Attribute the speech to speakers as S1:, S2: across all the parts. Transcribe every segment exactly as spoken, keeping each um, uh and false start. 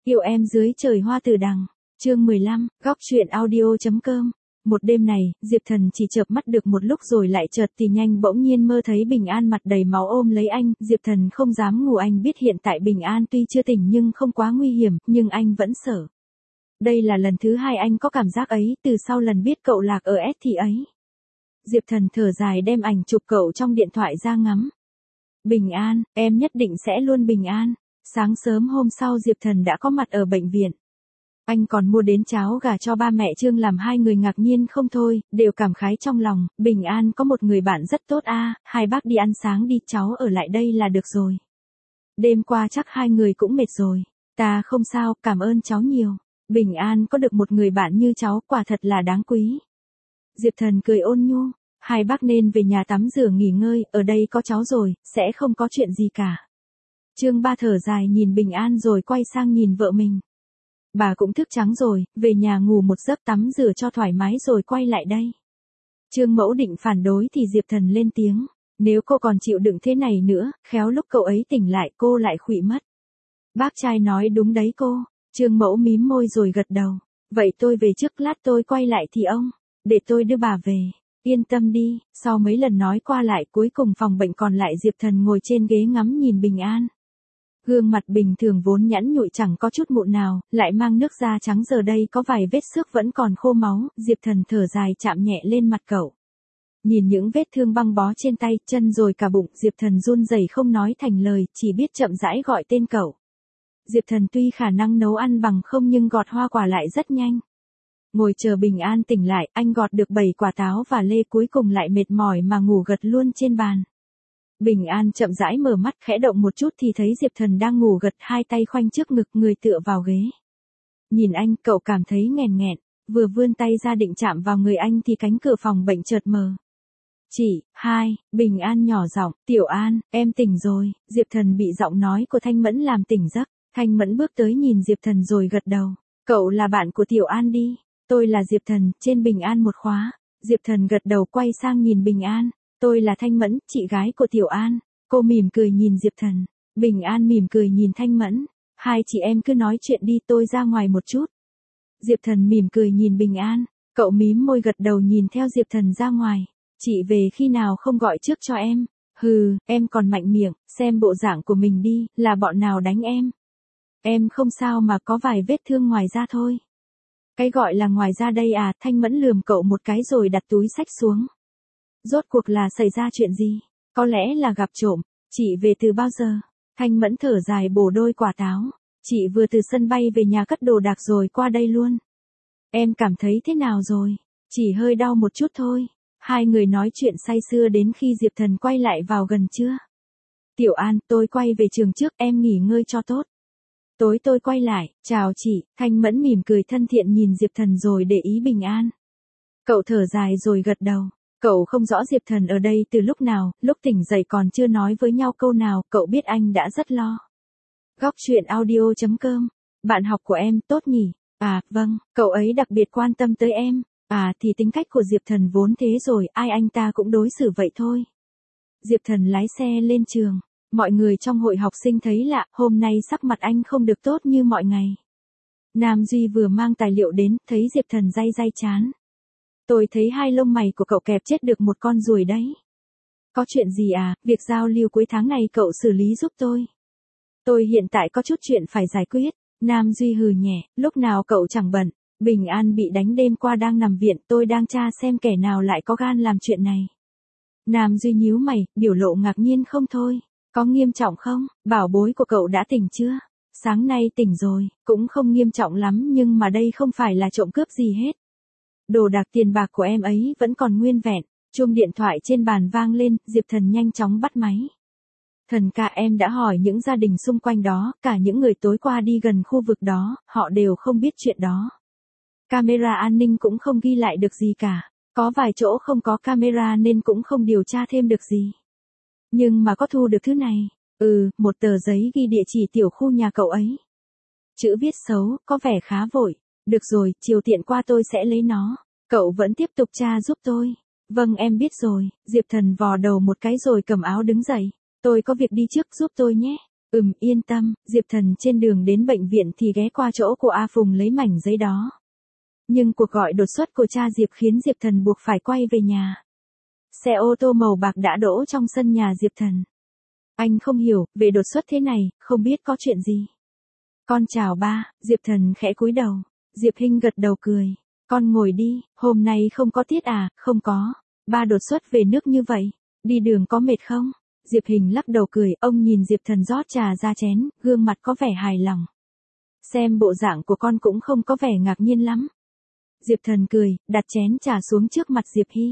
S1: Yêu em dưới trời hoa từ đằng, chương mười lăm, góc truyện audio.com. Một đêm này, Diệp Thần chỉ chợp mắt được một lúc rồi lại chợt thì nhanh bỗng nhiên mơ thấy Bình An mặt đầy máu ôm lấy anh. Diệp Thần không dám ngủ, anh biết hiện tại Bình An tuy chưa tỉnh nhưng không quá nguy hiểm, nhưng anh vẫn sợ. Đây là lần thứ hai anh có cảm giác ấy, từ sau lần biết cậu lạc ở S thì ấy. Diệp Thần thở dài đem ảnh chụp cậu trong điện thoại ra ngắm. Bình An, em nhất định sẽ luôn bình an. Sáng sớm hôm sau Diệp Thần đã có mặt ở bệnh viện. Anh còn mua đến cháo gà cho ba mẹ Trương làm hai người ngạc nhiên không thôi, đều cảm khái trong lòng, Bình An có một người bạn rất tốt a, hai bác đi ăn sáng đi, cháu ở lại đây là được rồi. Đêm qua chắc hai người cũng mệt rồi. Ta không sao, cảm ơn cháu nhiều. Bình An có được một người bạn như cháu quả thật là đáng quý. Diệp Thần cười ôn nhu, hai bác nên về nhà tắm rửa nghỉ ngơi, ở đây có cháu rồi, sẽ không có chuyện gì cả. Trương Ba thở dài nhìn Bình An rồi quay sang nhìn vợ mình. Bà cũng thức trắng rồi, về nhà ngủ một giấc tắm rửa cho thoải mái rồi quay lại đây. Trương Mẫu định phản đối thì Diệp Thần lên tiếng. Nếu cô còn chịu đựng thế này nữa, khéo lúc cậu ấy tỉnh lại cô lại khuỵu mất. Bác trai nói đúng đấy cô. Trương Mẫu mím môi rồi gật đầu. Vậy tôi về trước, lát tôi quay lại thì ông, để tôi đưa bà về. Yên tâm đi. Sau mấy lần nói qua lại cuối cùng phòng bệnh còn lại Diệp Thần ngồi trên ghế ngắm nhìn Bình An. Gương mặt bình thường vốn nhẵn nhụi chẳng có chút mụn nào, lại mang nước da trắng giờ đây có vài vết xước vẫn còn khô máu, Diệp Thần thở dài chạm nhẹ lên mặt cậu. Nhìn những vết thương băng bó trên tay, chân rồi cả bụng, Diệp Thần run rẩy không nói thành lời, chỉ biết chậm rãi gọi tên cậu. Diệp Thần tuy khả năng nấu ăn bằng không nhưng gọt hoa quả lại rất nhanh. Ngồi chờ Bình An tỉnh lại, anh gọt được bảy quả táo và lê cuối cùng lại mệt mỏi mà ngủ gật luôn trên bàn. Bình An chậm rãi mở mắt, khẽ động một chút thì thấy Diệp Thần đang ngủ gật, hai tay khoanh trước ngực, người tựa vào ghế. Nhìn anh, cậu cảm thấy nghẹn nghẹn, vừa vươn tay ra định chạm vào người anh thì cánh cửa phòng bệnh chợt mở. Chị, hai, Bình An nhỏ giọng, Tiểu An, em tỉnh rồi. Diệp Thần bị giọng nói của Thanh Mẫn làm tỉnh giấc. Thanh Mẫn bước tới nhìn Diệp Thần rồi gật đầu. Cậu là bạn của Tiểu An đi. Tôi là Diệp Thần, trên Bình An một khóa. Diệp Thần gật đầu quay sang nhìn Bình An. Tôi là Thanh Mẫn, chị gái của Tiểu An. Cô mỉm cười nhìn Diệp Thần. Bình An mỉm cười nhìn Thanh Mẫn. Hai chị em cứ nói chuyện đi, tôi ra ngoài một chút. Diệp Thần mỉm cười nhìn Bình An. Cậu mím môi gật đầu nhìn theo Diệp Thần ra ngoài. Chị về khi nào không gọi trước cho em? Hừ, em còn mạnh miệng, xem bộ dạng của mình đi, là bọn nào đánh em? Em không sao mà có vài vết thương ngoài da thôi. Cái gọi là ngoài da đây à? Thanh Mẫn lườm cậu một cái rồi đặt túi xách xuống. Rốt cuộc là xảy ra chuyện gì? Có lẽ là gặp trộm. Chị về từ bao giờ? Thanh Mẫn thở dài bổ đôi quả táo. Chị vừa từ sân bay về nhà cất đồ đạc rồi qua đây luôn. Em cảm thấy thế nào rồi? Chỉ hơi đau một chút thôi. Hai người nói chuyện say sưa đến khi Diệp Thần quay lại vào gần trưa. Tiểu An, tôi quay về trường trước, em nghỉ ngơi cho tốt. Tối tôi quay lại, chào chị. Thanh Mẫn mỉm cười thân thiện nhìn Diệp Thần rồi để ý Bình An. Cậu thở dài rồi gật đầu. Cậu không rõ Diệp Thần ở đây từ lúc nào, lúc tỉnh dậy còn chưa nói với nhau câu nào, cậu biết anh đã rất lo. Góc truyện audio.com. Bạn học của em tốt nhỉ? À, vâng, cậu ấy đặc biệt quan tâm tới em. À thì tính cách của Diệp Thần vốn thế rồi, ai anh ta cũng đối xử vậy thôi. Diệp Thần lái xe lên trường. Mọi người trong hội học sinh thấy lạ, hôm nay sắc mặt anh không được tốt như mọi ngày. Nam Duy vừa mang tài liệu đến, thấy Diệp Thần day day chán. Tôi thấy hai lông mày của cậu kẹp chết được một con ruồi đấy. Có chuyện gì à, việc giao lưu cuối tháng này cậu xử lý giúp tôi. Tôi hiện tại có chút chuyện phải giải quyết. Nam Duy hừ nhẹ, lúc nào cậu chẳng bận. Bình An bị đánh đêm qua đang nằm viện, tôi đang tra xem kẻ nào lại có gan làm chuyện này. Nam Duy nhíu mày, biểu lộ ngạc nhiên không thôi. Có nghiêm trọng không? Bảo bối của cậu đã tỉnh chưa? Sáng nay tỉnh rồi, cũng không nghiêm trọng lắm nhưng mà đây không phải là trộm cướp gì hết. Đồ đạc tiền bạc của em ấy vẫn còn nguyên vẹn. Chuông điện thoại trên bàn vang lên, Diệp Thần nhanh chóng bắt máy. Thần ca, em đã hỏi những gia đình xung quanh đó, cả những người tối qua đi gần khu vực đó, họ đều không biết chuyện đó. Camera an ninh cũng không ghi lại được gì cả. Có vài chỗ không có camera nên cũng không điều tra thêm được gì. Nhưng mà có thu được thứ này. Ừ, một tờ giấy ghi địa chỉ tiểu khu nhà cậu ấy. Chữ viết xấu, có vẻ khá vội. Được rồi, chiều tiện qua tôi sẽ lấy nó. Cậu vẫn tiếp tục tra giúp tôi. Vâng em biết rồi. Diệp Thần vò đầu một cái rồi cầm áo đứng dậy. Tôi có việc đi trước, giúp tôi nhé. Ừm, yên tâm, Diệp Thần trên đường đến bệnh viện thì ghé qua chỗ của A Phùng lấy mảnh giấy đó. Nhưng cuộc gọi đột xuất của cha Diệp khiến Diệp Thần buộc phải quay về nhà. Xe ô tô màu bạc đã đỗ trong sân nhà Diệp Thần. Anh không hiểu, về đột xuất thế này, không biết có chuyện gì. Con chào ba, Diệp Thần khẽ cúi đầu. Diệp Hinh gật đầu cười. Con ngồi đi, hôm nay không có tiết à, không có. Ba đột xuất về nước như vậy, đi đường có mệt không? Diệp Hinh lắc đầu cười, ông nhìn Diệp Thần rót trà ra chén, gương mặt có vẻ hài lòng. Xem bộ dạng của con cũng không có vẻ ngạc nhiên lắm. Diệp Thần cười, đặt chén trà xuống trước mặt Diệp Hy.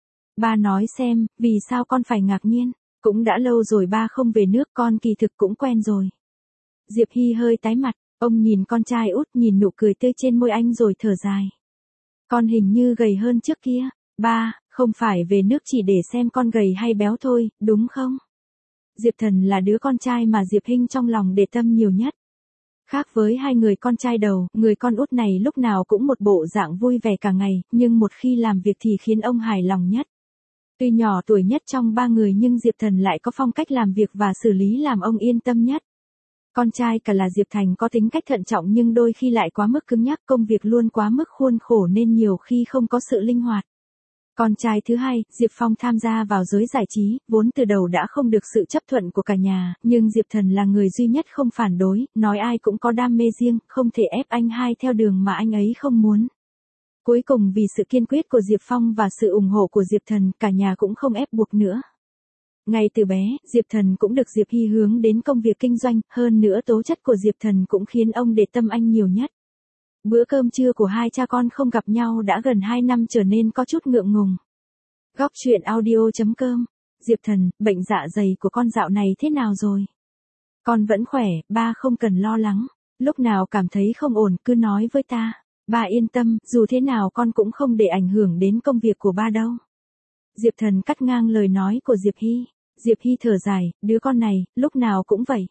S1: Ba nói xem, vì sao con phải ngạc nhiên? Cũng đã lâu rồi ba không về nước, con kỳ thực cũng quen rồi. Diệp Hy hơi tái mặt, ông nhìn con trai út, nhìn nụ cười tươi trên môi anh rồi thở dài. Con hình như gầy hơn trước kia. Ba, không phải về nước chỉ để xem con gầy hay béo thôi, đúng không? Diệp Thần là đứa con trai mà Diệp Hinh trong lòng để tâm nhiều nhất. Khác với hai người con trai đầu, người con út này lúc nào cũng một bộ dạng vui vẻ cả ngày, nhưng một khi làm việc thì khiến ông hài lòng nhất. Tuy nhỏ tuổi nhất trong ba người nhưng Diệp Thần lại có phong cách làm việc và xử lý làm ông yên tâm nhất. Con trai cả là Diệp Thành có tính cách thận trọng nhưng đôi khi lại quá mức cứng nhắc, công việc luôn quá mức khuôn khổ nên nhiều khi không có sự linh hoạt. Con trai thứ hai, Diệp Phong tham gia vào giới giải trí, vốn từ đầu đã không được sự chấp thuận của cả nhà, nhưng Diệp Thần là người duy nhất không phản đối, nói ai cũng có đam mê riêng, không thể ép anh hai theo đường mà anh ấy không muốn. Cuối cùng vì sự kiên quyết của Diệp Phong và sự ủng hộ của Diệp Thần, cả nhà cũng không ép buộc nữa. Ngay từ bé, Diệp Thần cũng được Diệp Hy hướng đến công việc kinh doanh, hơn nữa tố chất của Diệp Thần cũng khiến ông để tâm anh nhiều nhất. Bữa cơm trưa của hai cha con không gặp nhau đã gần hai năm trở nên có chút ngượng ngùng. Góc truyện audio chấm com. Diệp Thần, bệnh dạ dày của con dạo này thế nào rồi? Con vẫn khỏe, ba không cần lo lắng. Lúc nào cảm thấy không ổn cứ nói với ta. Ba yên tâm, dù thế nào con cũng không để ảnh hưởng đến công việc của ba đâu. Diệp Thần cắt ngang lời nói của Diệp Hy. Diệp Hy thở dài, đứa con này, lúc nào cũng vậy.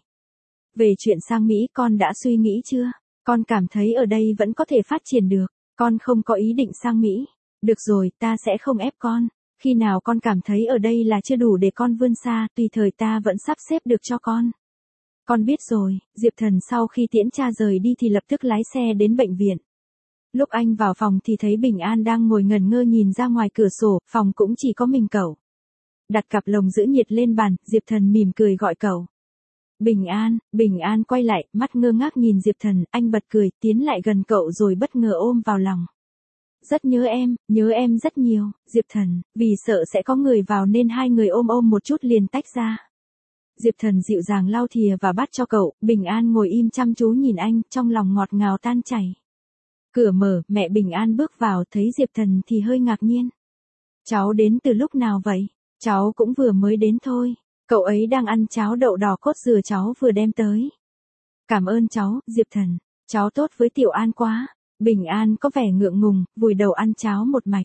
S1: Về chuyện sang Mỹ con đã suy nghĩ chưa? Con cảm thấy ở đây vẫn có thể phát triển được. Con không có ý định sang Mỹ. Được rồi, ta sẽ không ép con. Khi nào con cảm thấy ở đây là chưa đủ để con vươn xa, tùy thời ta vẫn sắp xếp được cho con. Con biết rồi. Diệp Thần sau khi tiễn cha rời đi thì lập tức lái xe đến bệnh viện. Lúc anh vào phòng thì thấy Bình An đang ngồi ngẩn ngơ nhìn ra ngoài cửa sổ, phòng cũng chỉ có mình cậu. Đặt cặp lồng giữ nhiệt lên bàn, Diệp Thần mỉm cười gọi cậu. Bình An, Bình An quay lại, mắt ngơ ngác nhìn Diệp Thần, anh bật cười, tiến lại gần cậu rồi bất ngờ ôm vào lòng. Rất nhớ em, nhớ em rất nhiều, Diệp Thần, vì sợ sẽ có người vào nên hai người ôm ôm một chút liền tách ra. Diệp Thần dịu dàng lau thìa và bắt cho cậu, Bình An ngồi im chăm chú nhìn anh, trong lòng ngọt ngào tan chảy. Cửa mở, mẹ Bình An bước vào, thấy Diệp Thần thì hơi ngạc nhiên. Cháu đến từ lúc nào vậy? Cháu cũng vừa mới đến thôi. Cậu ấy đang ăn cháo đậu đỏ cốt dừa cháu vừa đem tới. Cảm ơn cháu, Diệp Thần. Cháu tốt với Tiểu An quá. Bình An có vẻ ngượng ngùng, vùi đầu ăn cháo một mạch.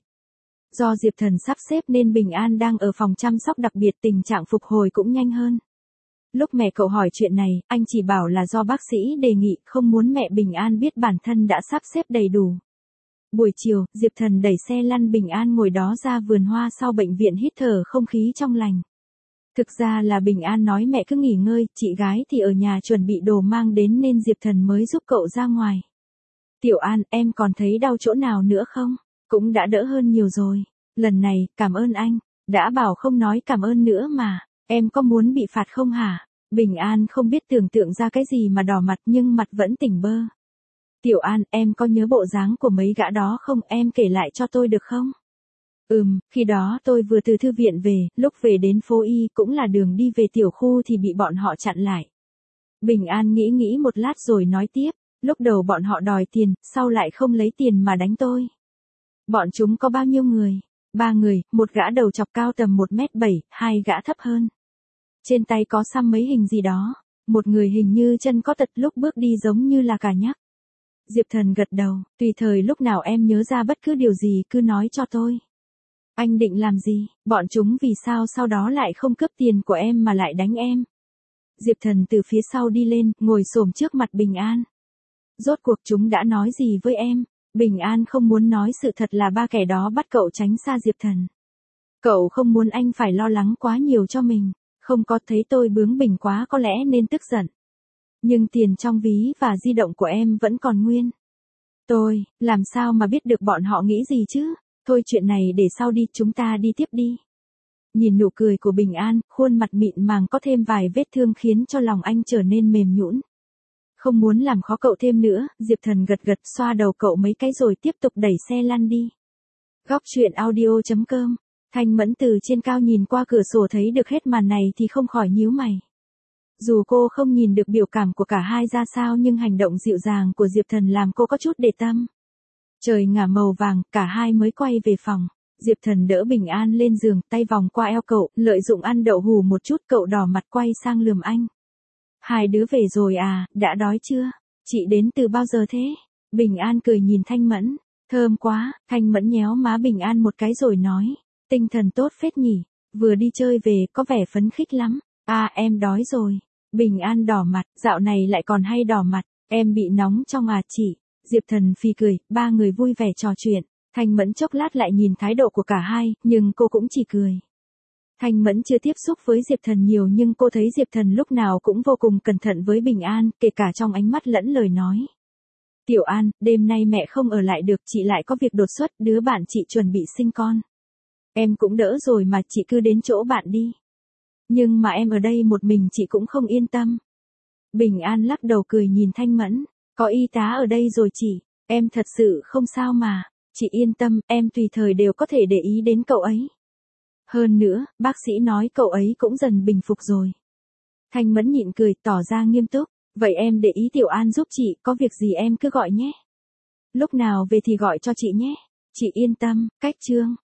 S1: Do Diệp Thần sắp xếp nên Bình An đang ở phòng chăm sóc đặc biệt, tình trạng phục hồi cũng nhanh hơn. Lúc mẹ cậu hỏi chuyện này, anh chỉ bảo là do bác sĩ đề nghị, không muốn mẹ Bình An biết bản thân đã sắp xếp đầy đủ. Buổi chiều, Diệp Thần đẩy xe lăn Bình An ngồi đó ra vườn hoa sau bệnh viện hít thở không khí trong lành. Thực ra là Bình An nói mẹ cứ nghỉ ngơi, chị gái thì ở nhà chuẩn bị đồ mang đến nên Diệp Thần mới giúp cậu ra ngoài. Tiểu An, em còn thấy đau chỗ nào nữa không? Cũng đã đỡ hơn nhiều rồi. Lần này, cảm ơn anh. Đã bảo không nói cảm ơn nữa mà. Em có muốn bị phạt không hả? Bình An không biết tưởng tượng ra cái gì mà đỏ mặt nhưng mặt vẫn tỉnh bơ. Tiểu An, em có nhớ bộ dáng của mấy gã đó không? Em kể lại cho tôi được không? Ừm, khi đó tôi vừa từ thư viện về, lúc về đến phố Y cũng là đường đi về tiểu khu thì bị bọn họ chặn lại. Bình An nghĩ nghĩ một lát rồi nói tiếp, lúc đầu bọn họ đòi tiền, sau lại không lấy tiền mà đánh tôi. Bọn chúng có bao nhiêu người? Ba người, một gã đầu chọc cao tầm một mét bảy, hai gã thấp hơn. Trên tay có xăm mấy hình gì đó, một người hình như chân có tật lúc bước đi giống như là cả nhắc. Diệp Thần gật đầu, tùy thời lúc nào em nhớ ra bất cứ điều gì cứ nói cho tôi. Anh định làm gì? Bọn chúng vì sao sau đó lại không cướp tiền của em mà lại đánh em? Diệp Thần từ phía sau đi lên, ngồi xổm trước mặt Bình An. Rốt cuộc chúng đã nói gì với em? Bình An không muốn nói sự thật là ba kẻ đó bắt cậu tránh xa Diệp Thần. Cậu không muốn anh phải lo lắng quá nhiều cho mình. Không có, thấy tôi bướng bỉnh quá có lẽ nên tức giận. Nhưng tiền trong ví và di động của em vẫn còn nguyên. Tôi, làm sao mà biết được bọn họ nghĩ gì chứ? Thôi chuyện này để sau đi, chúng ta đi tiếp đi. Nhìn nụ cười của Bình An, khuôn mặt mịn màng có thêm vài vết thương khiến cho lòng anh trở nên mềm nhũn. Không muốn làm khó cậu thêm nữa, Diệp Thần gật gật xoa đầu cậu mấy cái rồi tiếp tục đẩy xe lăn đi. Góc truyện audio chấm com. Thanh Mẫn từ trên cao nhìn qua cửa sổ thấy được hết màn này thì không khỏi nhíu mày. Dù cô không nhìn được biểu cảm của cả hai ra sao nhưng hành động dịu dàng của Diệp Thần làm cô có chút để tâm. Trời ngả màu vàng, cả hai mới quay về phòng. Diệp Thần đỡ Bình An lên giường, tay vòng qua eo cậu, lợi dụng ăn đậu hù một chút, cậu đỏ mặt quay sang lườm anh. Hai đứa về rồi à, đã đói chưa? Chị đến từ bao giờ thế? Bình An cười nhìn Thanh Mẫn. Thơm quá, Thanh Mẫn nhéo má Bình An một cái rồi nói. Tinh thần tốt phết nhỉ, vừa đi chơi về có vẻ phấn khích lắm. À em đói rồi. Bình An đỏ mặt, dạo này lại còn hay đỏ mặt, em bị nóng trong à chị. Diệp Thần phì cười, ba người vui vẻ trò chuyện. Thanh Mẫn chốc lát lại nhìn thái độ của cả hai, nhưng cô cũng chỉ cười. Thanh Mẫn chưa tiếp xúc với Diệp Thần nhiều nhưng cô thấy Diệp Thần lúc nào cũng vô cùng cẩn thận với Bình An, kể cả trong ánh mắt lẫn lời nói. Tiểu An, đêm nay mẹ không ở lại được, chị lại có việc đột xuất, đứa bạn chị chuẩn bị sinh con. Em cũng đỡ rồi mà, chị cứ đến chỗ bạn đi. Nhưng mà em ở đây một mình chị cũng không yên tâm. Bình An lắc đầu cười nhìn Thanh Mẫn, có y tá ở đây rồi chị, em thật sự không sao mà, chị yên tâm, em tùy thời đều có thể để ý đến cậu ấy. Hơn nữa, bác sĩ nói cậu ấy cũng dần bình phục rồi. Thanh Mẫn nhịn cười, tỏ ra nghiêm túc, vậy em để ý Tiểu An giúp chị, có việc gì em cứ gọi nhé. Lúc nào về thì gọi cho chị nhé, chị yên tâm, cách chương.